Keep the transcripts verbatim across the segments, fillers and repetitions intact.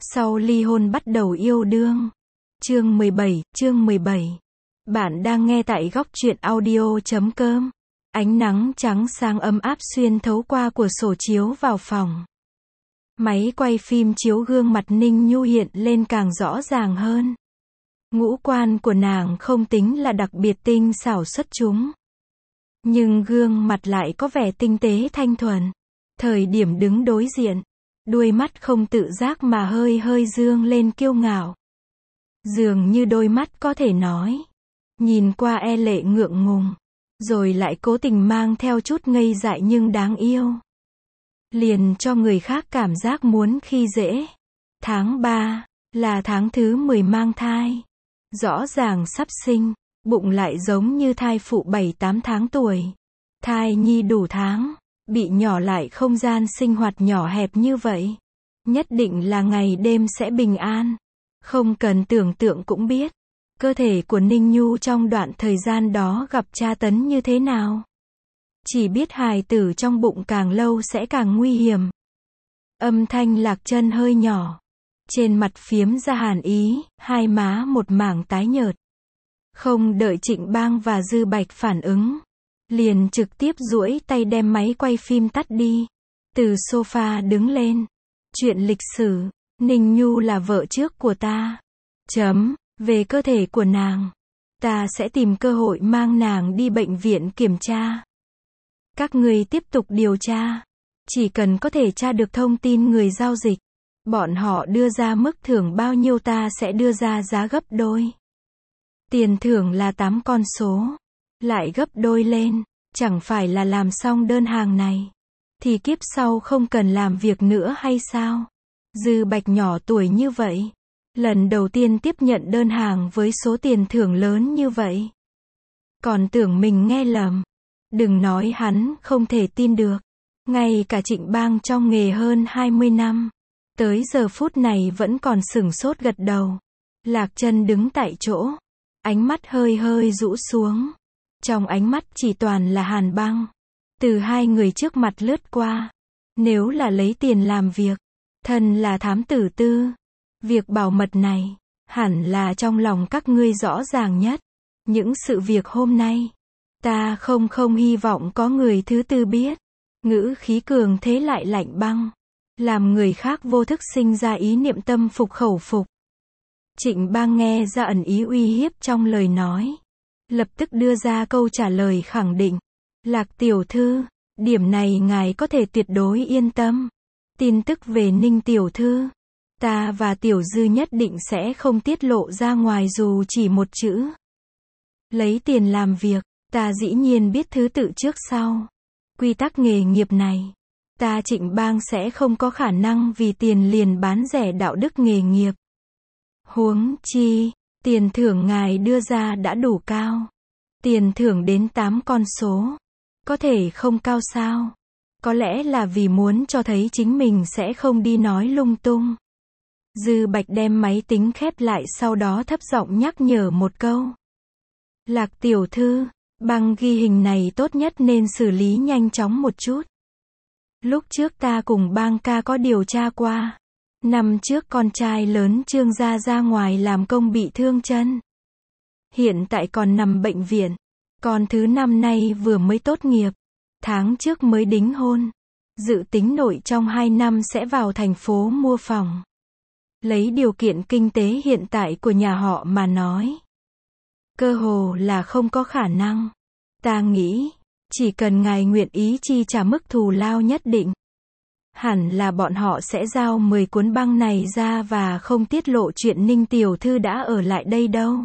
Sau ly hôn bắt đầu yêu đương. Chương mười bảy, chương mười bảy. Bạn đang nghe tại góc truyện audio chấm com. Ánh nắng trắng sáng ấm áp xuyên thấu qua cửa sổ chiếu vào phòng. Máy quay phim chiếu gương mặt Ninh Nhu hiện lên càng rõ ràng hơn. Ngũ quan của nàng không tính là đặc biệt tinh xảo xuất chúng. Nhưng gương mặt lại có vẻ tinh tế thanh thuần. Thời điểm đứng đối diện, đuôi mắt không tự giác mà hơi hơi dương lên kiêu ngạo. Dường như đôi mắt có thể nói. Nhìn qua e lệ ngượng ngùng. Rồi lại cố tình mang theo chút ngây dại nhưng đáng yêu. Liền cho người khác cảm giác muốn khi dễ. Tháng ba, là tháng thứ mười mang thai. Rõ ràng sắp sinh, bụng lại giống như thai phụ bảy tám tháng tuổi. Thai nhi đủ tháng, bị nhỏ lại không gian sinh hoạt nhỏ hẹp như vậy. Nhất định là ngày đêm sẽ bình an. Không cần tưởng tượng cũng biết. Cơ thể của Ninh Nhu trong đoạn thời gian đó gặp tra tấn như thế nào. Chỉ biết hài tử trong bụng càng lâu sẽ càng nguy hiểm. Âm thanh Lạc Chân hơi nhỏ. Trên mặt phiếm ra hàn ý, hai má một mảng tái nhợt. Không đợi Trịnh Bang và Dư Bạch phản ứng. Liền trực tiếp duỗi tay đem máy quay phim tắt đi. Từ sofa đứng lên. Chuyện lịch sử, Ninh Nhu là vợ trước của ta. Chấm. Về cơ thể của nàng, ta sẽ tìm cơ hội mang nàng đi bệnh viện kiểm tra. Các ngươi tiếp tục điều tra. Chỉ cần có thể tra được thông tin người giao dịch, bọn họ đưa ra mức thưởng bao nhiêu ta sẽ đưa ra giá gấp đôi. Tiền thưởng là tám con số. Lại gấp đôi lên, chẳng phải là làm xong đơn hàng này thì kiếp sau không cần làm việc nữa hay sao? Dư Bạch nhỏ tuổi như vậy, lần đầu tiên tiếp nhận đơn hàng với số tiền thưởng lớn như vậy. Còn tưởng mình nghe lầm. Đừng nói hắn không thể tin được. Ngay cả Trịnh Bang trong nghề hơn hai mươi năm. Tới giờ phút này vẫn còn sửng sốt gật đầu. Lạc Chân đứng tại chỗ. Ánh mắt hơi hơi rũ xuống. Trong ánh mắt chỉ toàn là hàn băng. Từ hai người trước mặt lướt qua. Nếu là lấy tiền làm việc, thân là thám tử tư. Việc bảo mật này, hẳn là trong lòng các ngươi rõ ràng nhất. Những sự việc hôm nay, ta không không hy vọng có người thứ tư biết. Ngữ khí cường thế lại lạnh băng, làm người khác vô thức sinh ra ý niệm tâm phục khẩu phục. Trịnh Bang nghe ra ẩn ý uy hiếp trong lời nói. Lập tức đưa ra câu trả lời khẳng định. Lạc tiểu thư, điểm này ngài có thể tuyệt đối yên tâm. Tin tức về Ninh tiểu thư, ta và Tiểu Dư nhất định sẽ không tiết lộ ra ngoài dù chỉ một chữ. Lấy tiền làm việc, ta dĩ nhiên biết thứ tự trước sau. Quy tắc nghề nghiệp này, ta Trịnh Bang sẽ không có khả năng vì tiền liền bán rẻ đạo đức nghề nghiệp. Huống chi, tiền thưởng ngài đưa ra đã đủ cao. Tiền thưởng đến tám con số. Có thể không cao sao? Có lẽ là vì muốn cho thấy chính mình sẽ không đi nói lung tung. Dư Bạch đem máy tính khép lại sau đó thấp giọng nhắc nhở một câu. Lạc tiểu thư, băng ghi hình này tốt nhất nên xử lý nhanh chóng một chút. Lúc trước ta cùng Bang ca có điều tra qua. Năm trước con trai lớn Trương gia ra ngoài làm công bị thương chân. Hiện tại còn nằm bệnh viện. Con thứ năm nay vừa mới tốt nghiệp. Tháng trước mới đính hôn. Dự tính nội trong hai năm sẽ vào thành phố mua phòng. Lấy điều kiện kinh tế hiện tại của nhà họ mà nói, cơ hồ là không có khả năng. Ta nghĩ, chỉ cần ngài nguyện ý chi trả mức thù lao nhất định, hẳn là bọn họ sẽ giao mười cuốn băng này ra và không tiết lộ chuyện Ninh tiểu thư đã ở lại đây đâu.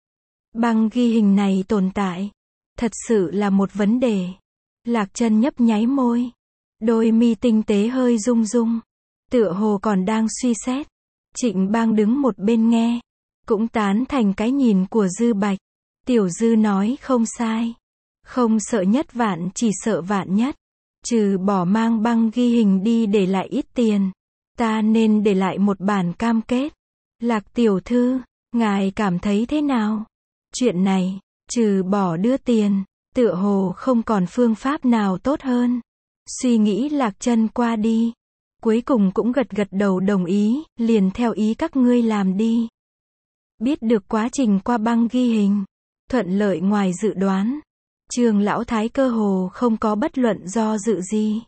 Băng ghi hình này tồn tại, thật sự là một vấn đề. Lạc Chân nhấp nháy môi, đôi mi tinh tế hơi rung rung, tựa hồ còn đang suy xét. Trịnh Bang đứng một bên nghe, cũng tán thành cái nhìn của Dư Bạch. Tiểu Dư nói không sai. Không sợ nhất vạn chỉ sợ vạn nhất. Trừ bỏ mang băng ghi hình đi để lại ít tiền, ta nên để lại một bản cam kết. Lạc tiểu thư, ngài cảm thấy thế nào? Chuyện này, trừ bỏ đưa tiền, tựa hồ không còn phương pháp nào tốt hơn. Suy nghĩ Lạc Chân qua đi. cuối cùng cũng gật gật đầu đồng ý, liền theo ý các ngươi làm đi. Biết được quá trình qua băng ghi hình, thuận lợi ngoài dự đoán. Trương Lão Thái cơ hồ không có bất luận do dự gì.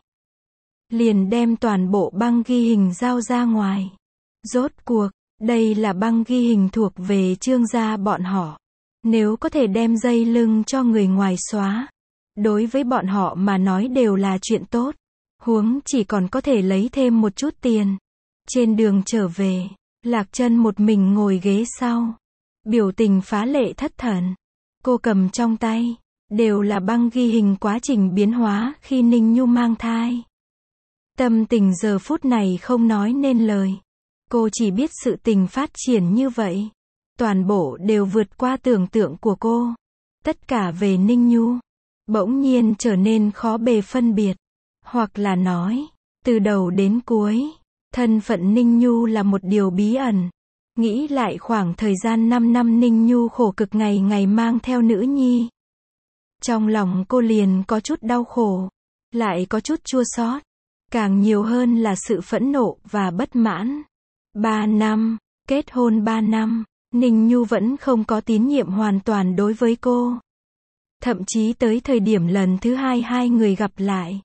Liền đem toàn bộ băng ghi hình giao ra ngoài. Rốt cuộc, đây là băng ghi hình thuộc về Trương gia bọn họ. Nếu có thể đem dây lưng cho người ngoài xóa, đối với bọn họ mà nói đều là chuyện tốt. Huống chỉ còn có thể lấy thêm một chút tiền. Trên đường trở về, Lạc Chân một mình ngồi ghế sau. Biểu tình phá lệ thất thần. Cô cầm trong tay, đều là băng ghi hình quá trình biến hóa khi Ninh Nhu mang thai. Tâm tình giờ phút này không nói nên lời. Cô chỉ biết sự tình phát triển như vậy. Toàn bộ đều vượt qua tưởng tượng của cô. Tất cả về Ninh Nhu. Bỗng nhiên trở nên khó bề phân biệt. Hoặc là nói, từ đầu đến cuối, thân phận Ninh Nhu là một điều bí ẩn. Nghĩ lại khoảng thời gian năm năm Ninh Nhu khổ cực ngày ngày mang theo nữ nhi. Trong lòng cô liền có chút đau khổ, lại có chút chua xót, càng nhiều hơn là sự phẫn nộ và bất mãn. Ba năm, kết hôn ba năm, Ninh Nhu vẫn không có tín nhiệm hoàn toàn đối với cô. Thậm chí tới thời điểm lần thứ hai hai người gặp lại,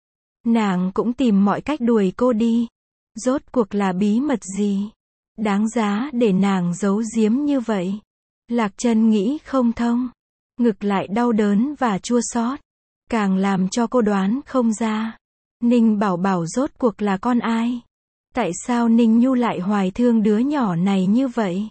nàng cũng tìm mọi cách đuổi cô đi. Rốt cuộc là bí mật gì đáng giá để nàng giấu giếm như vậy? Lạc Chân nghĩ không thông, ngực lại đau đớn và chua xót, càng làm cho cô đoán không ra. Ninh Bảo Bảo rốt cuộc là con ai? Tại sao Ninh Nhu lại hoài thương đứa nhỏ này như vậy?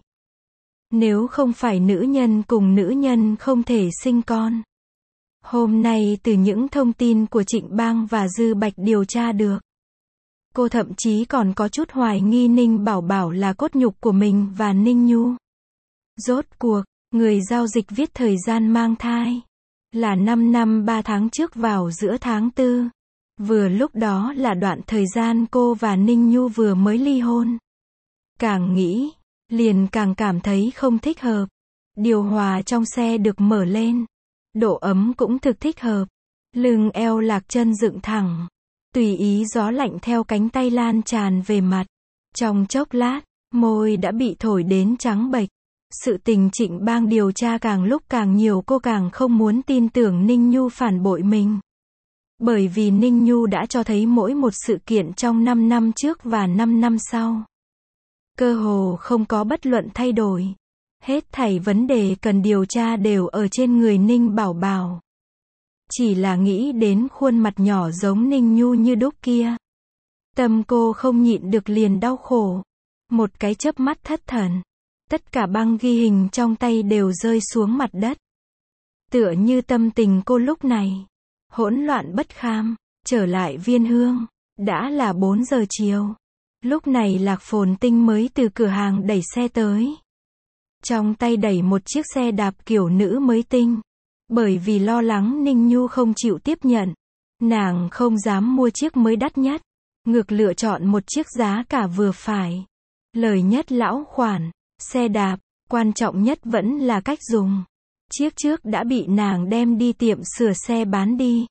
Nếu không phải nữ nhân cùng nữ nhân không thể sinh con. Hôm nay từ những thông tin của Trịnh Bang và Dư Bạch điều tra được, cô thậm chí còn có chút hoài nghi Ninh Bảo Bảo là cốt nhục của mình và Ninh Nhu. Rốt cuộc, người giao dịch viết thời gian mang thai là năm năm ba tháng trước vào giữa tháng tư. Vừa lúc đó là đoạn thời gian cô và Ninh Nhu vừa mới ly hôn. Càng nghĩ, liền càng cảm thấy không thích hợp. Điều hòa trong xe được mở lên. Độ ấm cũng thực thích hợp. Lưng eo Lạc Chân dựng thẳng. Tùy ý gió lạnh theo cánh tay lan tràn về mặt. Trong chốc lát, môi đã bị thổi đến trắng bệch. Sự tình Trịnh Bang điều tra càng lúc càng nhiều, cô càng không muốn tin tưởng Ninh Nhu phản bội mình. Bởi vì Ninh Nhu đã cho thấy mỗi một sự kiện trong năm năm trước và năm năm sau. Cơ hồ không có bất luận thay đổi. Hết thảy vấn đề cần điều tra đều ở trên người Ninh Bảo Bảo. Chỉ là nghĩ đến khuôn mặt nhỏ giống Ninh Nhu như đúc kia. Tâm cô không nhịn được liền đau khổ. Một cái chớp mắt thất thần. Tất cả băng ghi hình trong tay đều rơi xuống mặt đất. Tựa như tâm tình cô lúc này hỗn loạn bất kham. Trở lại Viên Hương, đã là bốn giờ chiều. Lúc này Lạc Phồn Tinh mới từ cửa hàng đẩy xe tới. Trong tay đẩy một chiếc xe đạp kiểu nữ mới tinh. Bởi vì lo lắng Ninh Nhu không chịu tiếp nhận, nàng không dám mua chiếc mới đắt nhất. Ngược lựa chọn một chiếc giá cả vừa phải. Lời nhất lão khoản, xe đạp, quan trọng nhất vẫn là cách dùng. Chiếc trước đã bị nàng đem đi tiệm sửa xe bán đi.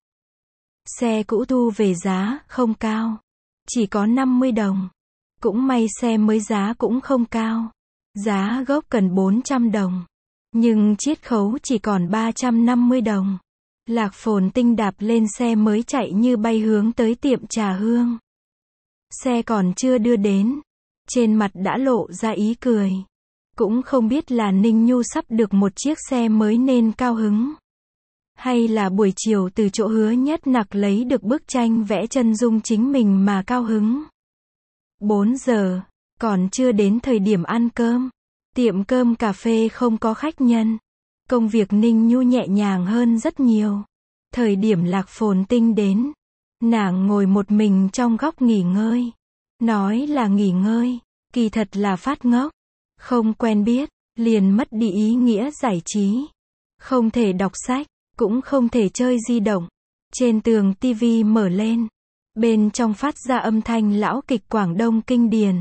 Xe cũ thu về giá không cao, chỉ có năm mươi đồng. Cũng may xe mới giá cũng không cao. Giá gốc cần bốn trăm đồng. Nhưng chiết khấu chỉ còn ba trăm năm mươi đồng. Lạc Phồn Tinh đạp lên xe mới chạy như bay hướng tới tiệm trà hương. Xe còn chưa đưa đến, trên mặt đã lộ ra ý cười. Cũng không biết là Ninh Nhu sắp được một chiếc xe mới nên cao hứng. Hay là buổi chiều từ chỗ Hứa Nhất Nặc lấy được bức tranh vẽ chân dung chính mình mà cao hứng. bốn giờ, còn chưa đến thời điểm ăn cơm. Tiệm cơm cà phê không có khách nhân. Công việc Ninh Nhu nhẹ nhàng hơn rất nhiều. Thời điểm Lạc Phồn Tinh đến, nàng ngồi một mình trong góc nghỉ ngơi. Nói là nghỉ ngơi, kỳ thật là phát ngốc. Không quen biết, liền mất đi ý nghĩa giải trí. Không thể đọc sách, cũng không thể chơi di động. Trên tường tivi mở lên. Bên trong phát ra âm thanh lão kịch Quảng Đông kinh điển.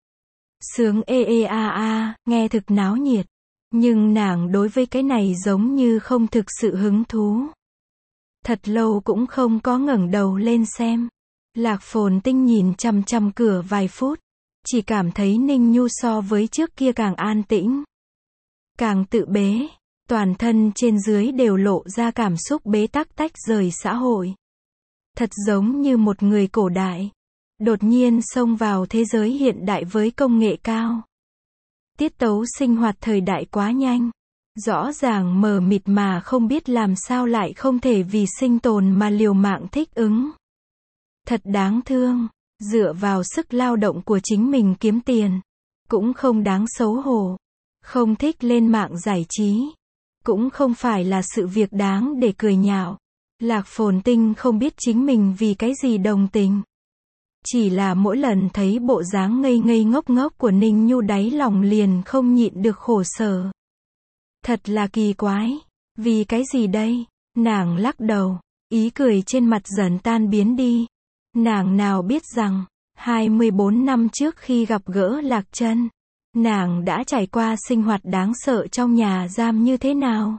Sướng ê ê a a, nghe thực náo nhiệt. Nhưng nàng đối với cái này giống như không thực sự hứng thú. Thật lâu cũng không có ngẩng đầu lên xem. Lạc Phồn Tinh nhìn chằm chằm cửa vài phút, chỉ cảm thấy Ninh Nhu so với trước kia càng an tĩnh, càng tự bế, toàn thân trên dưới đều lộ ra cảm xúc bế tắc tách rời xã hội. Thật giống như một người cổ đại, đột nhiên xông vào thế giới hiện đại với công nghệ cao. Tiết tấu sinh hoạt thời đại quá nhanh, rõ ràng mờ mịt mà không biết làm sao lại không thể vì sinh tồn mà liều mạng thích ứng. Thật đáng thương, dựa vào sức lao động của chính mình kiếm tiền, cũng không đáng xấu hổ. Không thích lên mạng giải trí, cũng không phải là sự việc đáng để cười nhạo. Lạc Phồn Tinh không biết chính mình vì cái gì đồng tình. Chỉ là mỗi lần thấy bộ dáng ngây ngây ngốc ngốc của Ninh Nhu đáy lòng liền không nhịn được khổ sở. Thật là kỳ quái. Vì cái gì đây? Nàng lắc đầu, ý cười trên mặt dần tan biến đi. Nàng nào biết rằng, hai mươi bốn năm trước khi gặp gỡ Lạc Chân, nàng đã trải qua sinh hoạt đáng sợ trong nhà giam như thế nào.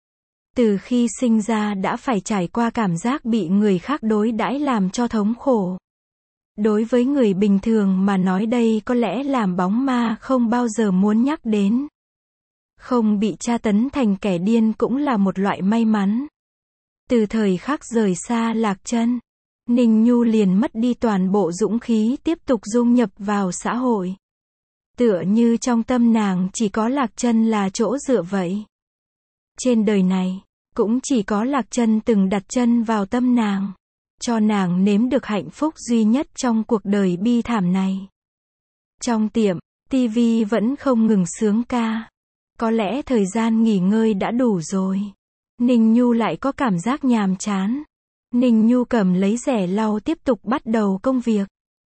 Từ khi sinh ra đã phải trải qua cảm giác bị người khác đối đãi làm cho thống khổ. Đối với người bình thường mà nói đây có lẽ làm bóng ma không bao giờ muốn nhắc đến. Không bị tra tấn thành kẻ điên cũng là một loại may mắn. Từ thời khắc rời xa Lạc Chân, Ninh Nhu liền mất đi toàn bộ dũng khí tiếp tục dung nhập vào xã hội. Tựa như trong tâm nàng chỉ có Lạc Chân là chỗ dựa vậy. Trên đời này, cũng chỉ có Lạc Chân từng đặt chân vào tâm nàng, cho nàng nếm được hạnh phúc duy nhất trong cuộc đời bi thảm này. Trong tiệm, tivi vẫn không ngừng sướng ca. Có lẽ thời gian nghỉ ngơi đã đủ rồi. Ninh Nhu lại có cảm giác nhàm chán. Ninh Nhu cầm lấy rẻ lau tiếp tục bắt đầu công việc.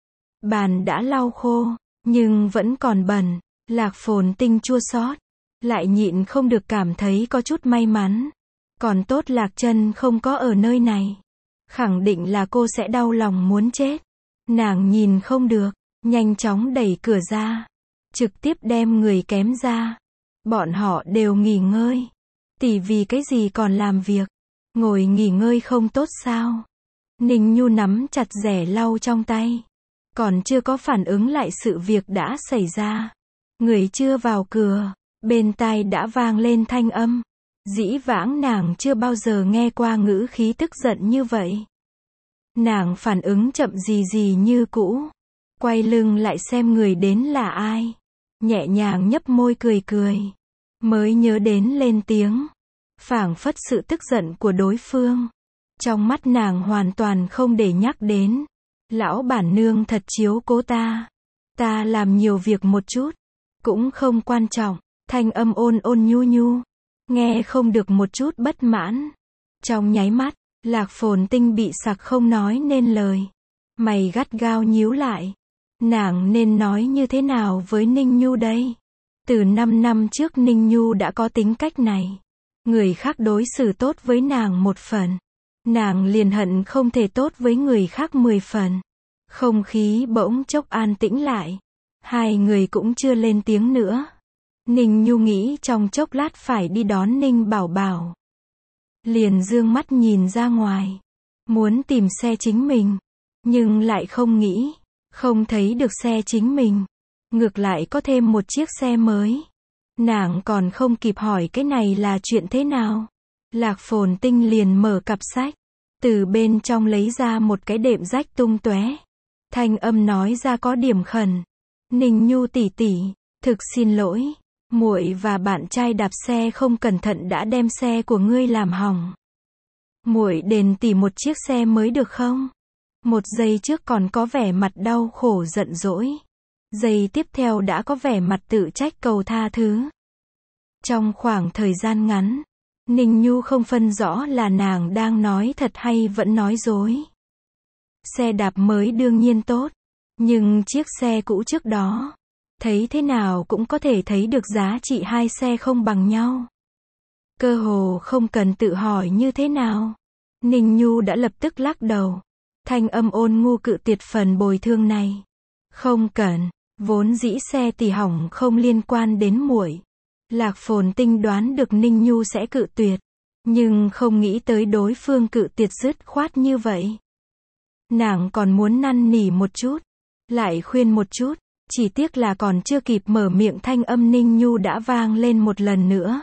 Bàn đã lau khô, nhưng vẫn còn bẩn. Lạc Phồn Tinh chua xót, lại nhịn không được cảm thấy có chút may mắn. Còn tốt Lạc Chân không có ở nơi này. Khẳng định là cô sẽ đau lòng muốn chết. Nàng nhìn không được, nhanh chóng đẩy cửa ra, trực tiếp đem người kém ra. Bọn họ đều nghỉ ngơi. Tỷ vì cái gì còn làm việc? Ngồi nghỉ ngơi không tốt sao? Ninh Nhu nắm chặt rẻ lau trong tay. Còn chưa có phản ứng lại sự việc đã xảy ra. Người chưa vào cửa, bên tai đã vang lên thanh âm. Dĩ vãng nàng chưa bao giờ nghe qua ngữ khí tức giận như vậy. Nàng phản ứng chậm gì gì như cũ. Quay lưng lại xem người đến là ai. Nhẹ nhàng nhấp môi cười cười. Mới nhớ đến lên tiếng. Phảng phất sự tức giận của đối phương. Trong mắt nàng hoàn toàn không để nhắc đến. Lão bản nương thật chiếu cố ta. Ta làm nhiều việc một chút. Cũng không quan trọng. Thanh âm ôn ôn nhu nhu. Nghe không được một chút bất mãn. Trong nháy mắt, Lạc Phồn Tinh bị sặc không nói nên lời. Mày gắt gao nhíu lại. Nàng nên nói như thế nào với Ninh Nhu đây? Từ năm năm trước Ninh Nhu đã có tính cách này. Người khác đối xử tốt với nàng một phần. Nàng liền hận không thể tốt với người khác mười phần. Không khí bỗng chốc an tĩnh lại. Hai người cũng chưa lên tiếng nữa. Ninh Nhu nghĩ trong chốc lát phải đi đón Ninh Bảo Bảo. Liền dương mắt nhìn ra ngoài. Muốn tìm xe chính mình. Nhưng lại không nghĩ. Không thấy được xe chính mình. Ngược lại có thêm một chiếc xe mới. Nàng còn không kịp hỏi cái này là chuyện thế nào. Lạc Phồn Tinh liền mở cặp sách. Từ bên trong lấy ra một cái đệm rách tung tóe. Thanh âm nói ra có điểm khẩn. Ninh Nhu tỷ tỷ, thực xin lỗi. Muội và bạn trai đạp xe không cẩn thận đã đem xe của ngươi làm hỏng. Muội đền tỷ một chiếc xe mới được không? Một giây trước còn có vẻ mặt đau khổ giận dỗi. Giây tiếp theo đã có vẻ mặt tự trách cầu tha thứ. Trong khoảng thời gian ngắn, Ninh Nhu không phân rõ là nàng đang nói thật hay vẫn nói dối. Xe đạp mới đương nhiên tốt, nhưng chiếc xe cũ trước đó, thấy thế nào cũng có thể thấy được giá trị hai xe không bằng nhau. Cơ hồ không cần tự hỏi như thế nào. Ninh Nhu đã lập tức lắc đầu. Thanh âm ôn nhu cự tuyệt phần bồi thương này. Không cần, vốn dĩ xe tỷ hỏng không liên quan đến muội. Lạc Phồn Tinh đoán được Ninh Nhu sẽ cự tuyệt, nhưng không nghĩ tới đối phương cự tuyệt dứt khoát như vậy. Nàng còn muốn năn nỉ một chút, lại khuyên một chút, chỉ tiếc là còn chưa kịp mở miệng thanh âm Ninh Nhu đã vang lên một lần nữa.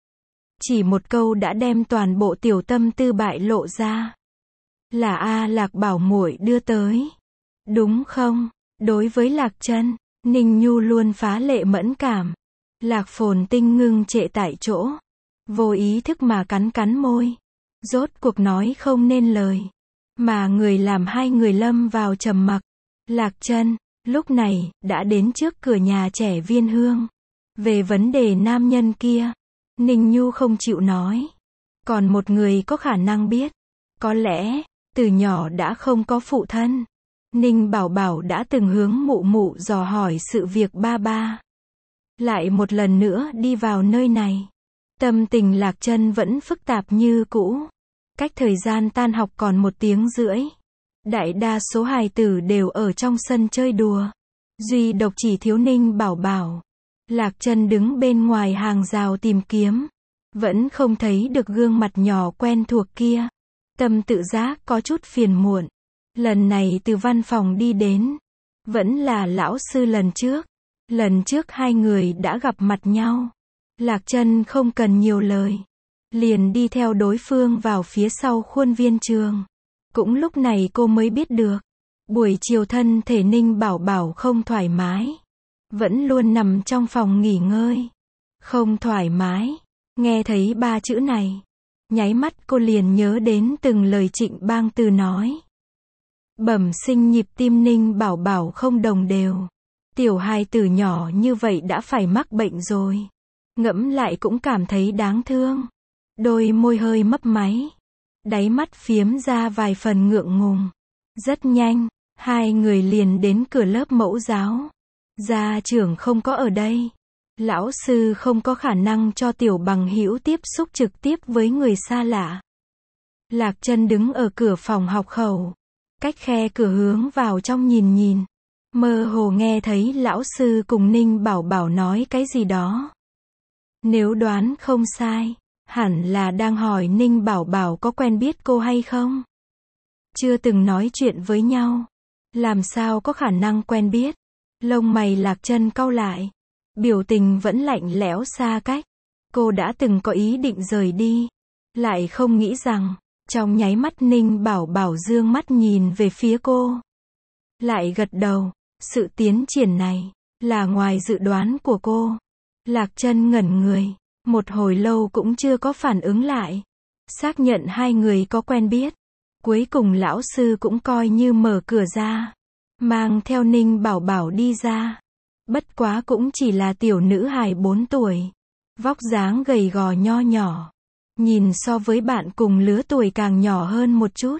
Chỉ một câu đã đem toàn bộ tiểu tâm tư bại lộ ra. Là A Lạc bảo muội đưa tới. Đúng không? Đối với Lạc Chân, Ninh Nhu luôn phá lệ mẫn cảm. Lạc Phồn Tinh ngưng trệ tại chỗ, vô ý thức mà cắn cắn môi. Rốt cuộc nói không nên lời, mà người làm hai người lâm vào trầm mặc. Lạc Chân, lúc này, đã đến trước cửa nhà trẻ Viên Hương. Về vấn đề nam nhân kia, Ninh Nhu không chịu nói. Còn một người có khả năng biết. Có lẽ, từ nhỏ đã không có phụ thân. Ninh Bảo Bảo đã từng hướng mụ mụ dò hỏi sự việc ba ba. Lại một lần nữa đi vào nơi này. Tâm tình Lạc Chân vẫn phức tạp như cũ. Cách thời gian tan học còn một tiếng rưỡi. Đại đa số hài tử đều ở trong sân chơi đùa. Duy độc chỉ thiếu Ninh Bảo Bảo. Lạc Chân đứng bên ngoài hàng rào tìm kiếm. Vẫn không thấy được gương mặt nhỏ quen thuộc kia. Tâm tự giác có chút phiền muộn. Lần này từ văn phòng đi đến. Vẫn là lão sư lần trước. Lần trước hai người đã gặp mặt nhau. Lạc Chân không cần nhiều lời. Liền đi theo đối phương vào phía sau khuôn viên trường. Cũng lúc này cô mới biết được. Buổi chiều thân thể Ninh Bảo Bảo không thoải mái. Vẫn luôn nằm trong phòng nghỉ ngơi. Không thoải mái. Nghe thấy ba chữ này. Nháy mắt cô liền nhớ đến từng lời Trịnh Bang Tư nói. Bẩm sinh nhịp tim Ninh Bảo Bảo không đồng đều. Tiểu hài tử nhỏ như vậy đã phải mắc bệnh rồi. Ngẫm lại cũng cảm thấy đáng thương. Đôi môi hơi mấp máy. Đáy mắt phiếm ra vài phần ngượng ngùng. Rất nhanh, hai người liền đến cửa lớp mẫu giáo. Gia trưởng không có ở đây. Lão sư không có khả năng cho tiểu bằng hữu tiếp xúc trực tiếp với người xa lạ. Lạc Chân đứng ở cửa phòng học khẩu. Cách khe cửa hướng vào trong nhìn nhìn. Mơ hồ nghe thấy lão sư cùng Ninh Bảo Bảo nói cái gì đó. Nếu đoán không sai, hẳn là đang hỏi Ninh Bảo Bảo có quen biết cô hay không. Chưa từng nói chuyện với nhau. Làm sao có khả năng quen biết. Lông mày Lạc Chân cau lại. Biểu tình vẫn lạnh lẽo xa cách. Cô đã từng có ý định rời đi. Lại không nghĩ rằng, trong nháy mắt Ninh Bảo Bảo dương mắt nhìn về phía cô. Lại gật đầu. Sự tiến triển này, là ngoài dự đoán của cô. Lạc Chân ngẩn người. Một hồi lâu cũng chưa có phản ứng lại. Xác nhận hai người có quen biết. Cuối cùng lão sư cũng coi như mở cửa ra. Mang theo Ninh Bảo Bảo đi ra. Bất quá cũng chỉ là tiểu nữ hài bốn tuổi. Vóc dáng gầy gò nho nhỏ. Nhìn so với bạn cùng lứa tuổi càng nhỏ hơn một chút.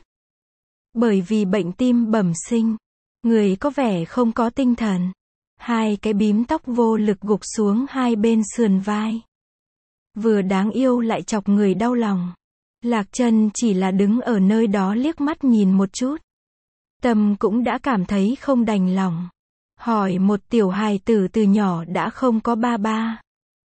Bởi vì bệnh tim bẩm sinh. Người có vẻ không có tinh thần. Hai cái bím tóc vô lực gục xuống hai bên sườn vai. Vừa đáng yêu lại chọc người đau lòng. Lạc Chân chỉ là đứng ở nơi đó liếc mắt nhìn một chút. Tâm cũng đã cảm thấy không đành lòng. Hỏi một tiểu hài tử từ nhỏ đã không có ba ba.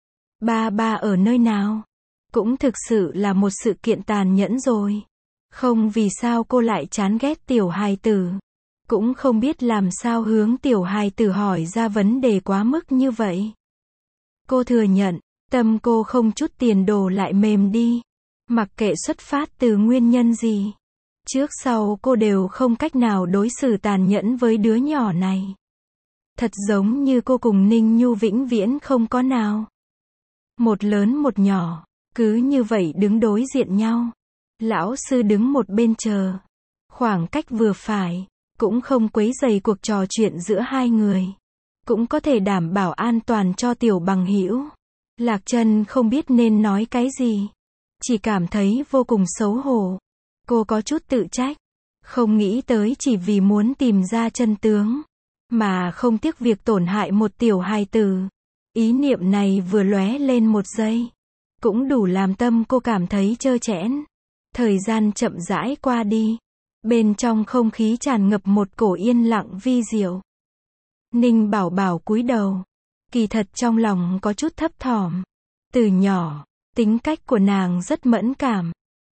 Ba ba ở nơi nào? Cũng thực sự là một sự kiện tàn nhẫn rồi. Không vì sao cô lại chán ghét tiểu hài tử. Cũng không biết làm sao hướng tiểu hài tử hỏi ra vấn đề quá mức như vậy. Cô thừa nhận, tâm cô không chút tiền đồ lại mềm đi. Mặc kệ xuất phát từ nguyên nhân gì. Trước sau cô đều không cách nào đối xử tàn nhẫn với đứa nhỏ này. Thật giống như cô cùng Ninh Nhu vĩnh viễn không có nào. Một lớn một nhỏ, cứ như vậy đứng đối diện nhau. Lão sư đứng một bên chờ. Khoảng cách vừa phải. Cũng không quấy rầy cuộc trò chuyện giữa hai người. Cũng có thể đảm bảo an toàn cho tiểu bằng hữu. Lạc Chân không biết nên nói cái gì. Chỉ cảm thấy vô cùng xấu hổ. Cô có chút tự trách. Không nghĩ tới chỉ vì muốn tìm ra chân tướng. Mà không tiếc việc tổn hại một tiểu hài tử. Ý niệm này vừa lóe lên một giây. Cũng đủ làm tâm cô cảm thấy trơ trẽn. Thời gian chậm rãi qua đi. Bên trong không khí tràn ngập một cổ yên lặng vi diệu. Ninh Bảo Bảo cúi đầu. Kỳ thật trong lòng có chút thấp thỏm. Từ nhỏ, tính cách của nàng rất mẫn cảm.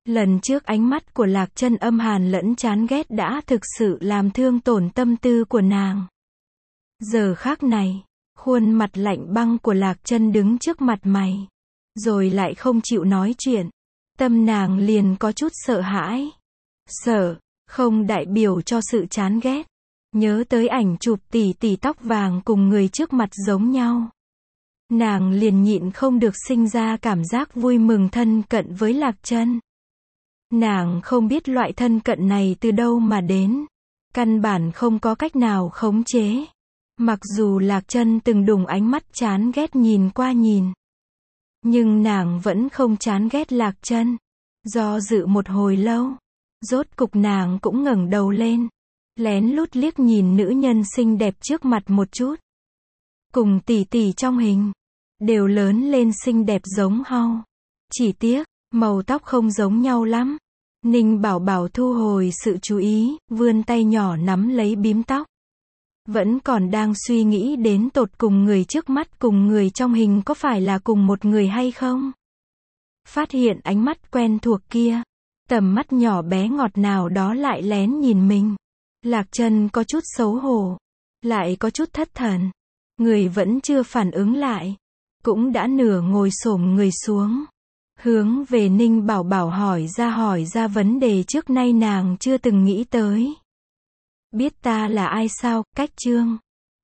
Lần trước ánh mắt của Lạc Chân âm hàn lẫn chán ghét đã thực sự làm thương tổn tâm tư của nàng. Giờ khác này, khuôn mặt lạnh băng của Lạc Chân đứng trước mặt mày, rồi lại không chịu nói chuyện. Tâm nàng liền có chút sợ hãi. Sợ, không đại biểu cho sự chán ghét. Nhớ tới ảnh chụp tỷ tỷ tóc vàng cùng người trước mặt giống nhau. Nàng liền nhịn không được sinh ra cảm giác vui mừng thân cận với Lạc Chân. Nàng không biết loại thân cận này từ đâu mà đến. Căn bản không có cách nào khống chế. Mặc dù Lạc Chân từng đùng ánh mắt chán ghét nhìn qua nhìn, nhưng nàng vẫn không chán ghét Lạc Chân. Do dự một hồi lâu, rốt cục nàng cũng ngẩng đầu lên, lén lút liếc nhìn nữ nhân xinh đẹp trước mặt một chút. Cùng tỷ tỷ trong hình, đều lớn lên xinh đẹp giống hao. Chỉ tiếc, màu tóc không giống nhau lắm. Ninh Bảo Bảo thu hồi sự chú ý, vươn tay nhỏ nắm lấy bím tóc. Vẫn còn đang suy nghĩ đến tột cùng người trước mắt cùng người trong hình có phải là cùng một người hay không. Phát hiện ánh mắt quen thuộc kia, tầm mắt nhỏ bé ngọt nào đó lại lén nhìn mình. Lạc Chân có chút xấu hổ, lại có chút thất thần. Người vẫn chưa phản ứng lại, cũng đã nửa ngồi xổm người xuống, hướng về Ninh Bảo Bảo hỏi ra hỏi ra vấn đề trước nay nàng chưa từng nghĩ tới. Biết ta là ai sao, Cách Trương?